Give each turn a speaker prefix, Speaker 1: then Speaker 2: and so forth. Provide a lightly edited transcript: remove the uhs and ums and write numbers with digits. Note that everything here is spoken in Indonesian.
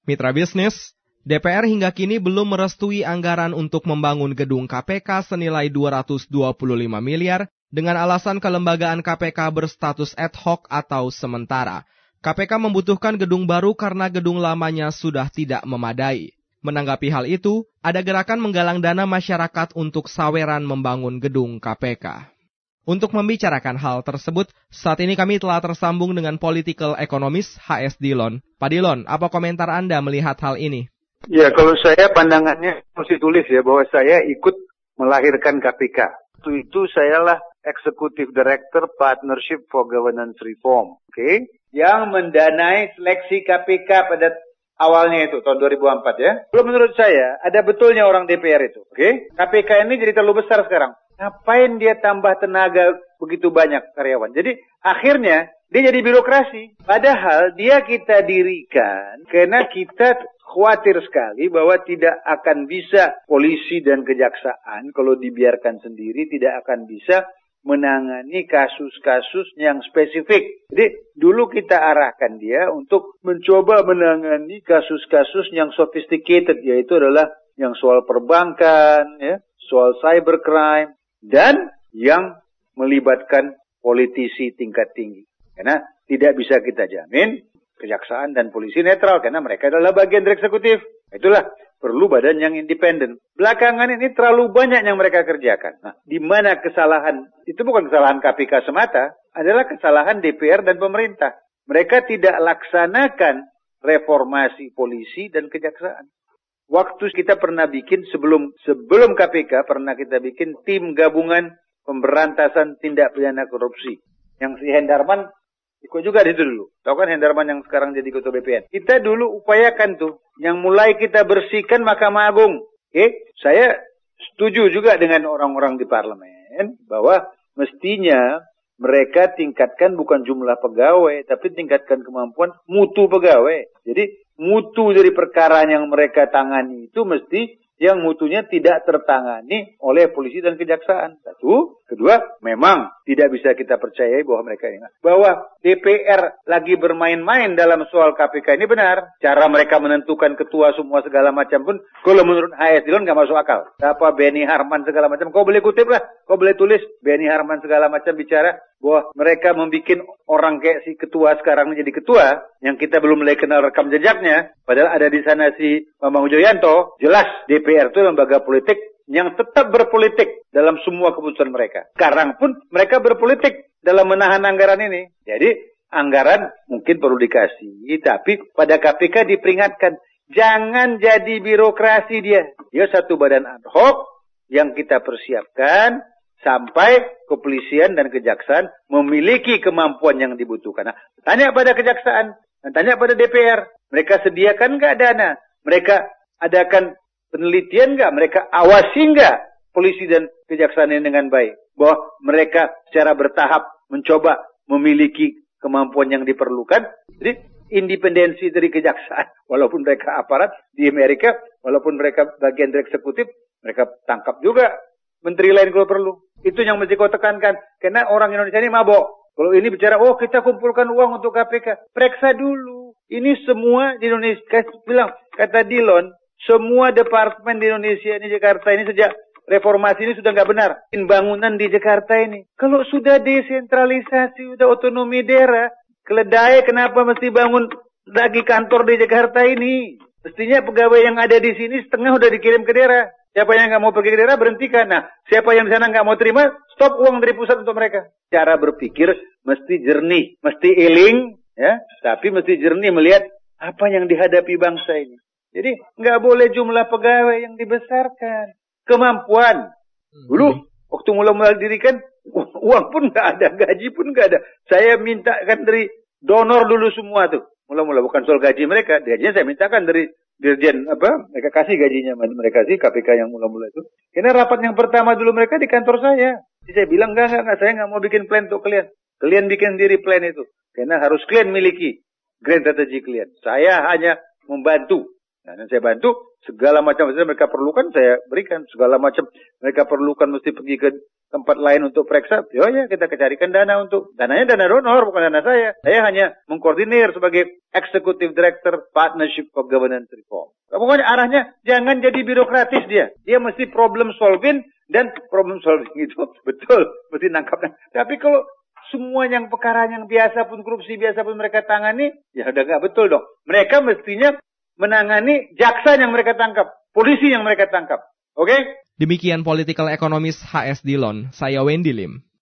Speaker 1: Mitra bisnis, DPR hingga kini belum merestui anggaran untuk membangun gedung KPK senilai 225 miliar dengan alasan kelembagaan KPK berstatus ad hoc atau sementara. KPK membutuhkan gedung baru karena gedung lamanya sudah tidak memadai. Menanggapi hal itu, ada gerakan menggalang dana masyarakat untuk saweran membangun gedung KPK. Untuk membicarakan hal tersebut, saat ini kami telah tersambung dengan political economist HS Dillon. Pak Dillon, apa komentar Anda melihat hal ini?
Speaker 2: Ya, kalau saya pandangannya mesti tulis ya bahwa saya ikut melahirkan KPK. Waktu itu sayalah Executive Director Partnership for Governance Reform, yang mendanai seleksi KPK pada awalnya itu, tahun 2004 ya. Kalau menurut saya, ada betulnya orang DPR itu. KPK ini jadi terlalu besar sekarang. Ngapain dia tambah tenaga begitu banyak karyawan? Jadi akhirnya dia jadi birokrasi. Padahal dia kita dirikan karena kita khawatir sekali bahwa tidak akan bisa polisi dan kejaksaan kalau dibiarkan sendiri tidak akan bisa menangani kasus-kasus yang spesifik. Jadi dulu kita arahkan dia untuk mencoba menangani kasus-kasus yang sophisticated, yaitu adalah yang soal perbankan, ya, soal cybercrime, dan yang melibatkan politisi tingkat tinggi. Karena tidak bisa kita jamin kejaksaan dan polisi netral, karena mereka adalah bagian dari eksekutif. Itulah perlu badan yang independen. Belakangan ini terlalu banyak yang mereka kerjakan. Nah, di mana kesalahan, itu bukan kesalahan KPK semata, adalah kesalahan DPR dan pemerintah. Mereka tidak laksanakan reformasi polisi dan kejaksaan. Waktu kita pernah bikin, sebelum KPK, pernah kita bikin tim gabungan pemberantasan tindak pidana korupsi. Yang si Hendarman ikut juga di itu dulu. Tahu kan Hendarman yang sekarang jadi ketua BPN. Kita dulu upayakan tuh. Yang mulai kita bersihkan Mahkamah Agung. Saya setuju juga dengan orang-orang di parlemen. Bahwa mestinya mereka tingkatkan bukan jumlah pegawai. Tapi tingkatkan kemampuan mutu pegawai. Jadi mutu dari perkara yang mereka tangani itu mesti yang mutunya tidak tertangani oleh polisi dan kejaksaan. Satu. Kedua, memang tidak bisa kita percayai bahwa mereka ini. Bahwa DPR lagi bermain-main dalam soal KPK ini benar. Cara mereka menentukan ketua semua segala macam pun, kalau menurut HS Dillon nggak masuk akal. Apa Benny Harman segala macam, kau boleh kutip lah. Kau boleh tulis Benny Harman segala macam bicara bahwa mereka membuat orang kayak si ketua sekarang menjadi ketua, yang kita belum mulai kenal rekam jejaknya, padahal ada di sana si Bambang Wijoyanto. Jelas DPR itu lembaga politik yang tetap berpolitik dalam semua keputusan mereka. Sekarang pun mereka berpolitik dalam menahan anggaran ini. Jadi anggaran mungkin perlu dikasih, tapi pada KPK diperingatkan, jangan jadi birokrasi dia. Dia satu badan ad hoc yang kita persiapkan sampai kepolisian dan kejaksaan memiliki kemampuan yang dibutuhkan. Nah, tanya pada kejaksaan, dan tanya pada DPR, mereka sediakan nggak dana? Mereka adakan penelitian nggak? Mereka awasi nggak polisi dan kejaksaan ini dengan baik? Bahwa mereka secara bertahap mencoba memiliki kemampuan yang diperlukan. Jadi independensi dari kejaksaan, walaupun mereka aparat di Amerika, walaupun mereka bagian dari eksekutif, mereka tangkap juga menteri lain kalau perlu. Itu yang mesti kau tekankan. Karena orang Indonesia ini mabok. Kalau ini bicara, oh kita kumpulkan uang untuk KPK. Periksa dulu. Ini semua di Indonesia, kata Dillon, semua departemen di Indonesia ini, Jakarta ini, sejak reformasi ini sudah nggak benar. Bangunan di Jakarta ini. Kalau sudah desentralisasi, sudah otonomi daerah, keledai kenapa mesti bangun lagi kantor di Jakarta ini? Mestinya pegawai yang ada di sini setengah udah dikirim ke daerah. Siapa yang nggak mau pergi ke daerah, berhentikan. Nah, siapa yang di sana nggak mau terima, stop uang dari pusat untuk mereka. Cara berpikir mesti jernih, mesti iling, ya, tapi mesti jernih melihat apa yang dihadapi bangsa ini. Jadi nggak boleh jumlah pegawai yang dibesarkan, kemampuan. Dulu waktu mula-mula dirikan, uang pun nggak ada, gaji pun nggak ada. Saya mintakan dari donor dulu semua tuh. Mula-mula bukan soal gaji mereka, gajinya saya mintakan dari dirjen mereka kasih gajinya, mereka kasih KPK yang mula-mula itu. Karena rapat yang pertama dulu mereka di kantor saya. Jadi saya bilang enggak, saya nggak mau bikin plan untuk kalian. Kalian bikin sendiri plan itu. Karena harus kalian miliki grand strategy kalian. Saya hanya membantu. Nah, dan saya bantu segala macam yang mereka perlukan saya berikan. Segala macam mereka perlukan mesti pergi ke tempat lain untuk periksa, ya kita carikan dana untuk, dananya dana donor, bukan dana saya. Saya hanya mengkoordinir sebagai Executive Director Partnership for Governance Reform. Pokoknya arahnya jangan jadi birokratis dia. Dia mesti problem solving, dan problem solving itu betul, mesti nangkapnya. Tapi kalau semua yang perkara yang biasa pun, korupsi biasa pun mereka tangani, ya udah nggak betul dong. Mereka mestinya menangani jaksa yang mereka tangkap, polisi yang mereka tangkap. Oke?
Speaker 1: Demikian Political Economist HS Dillon, saya Wendy Lim.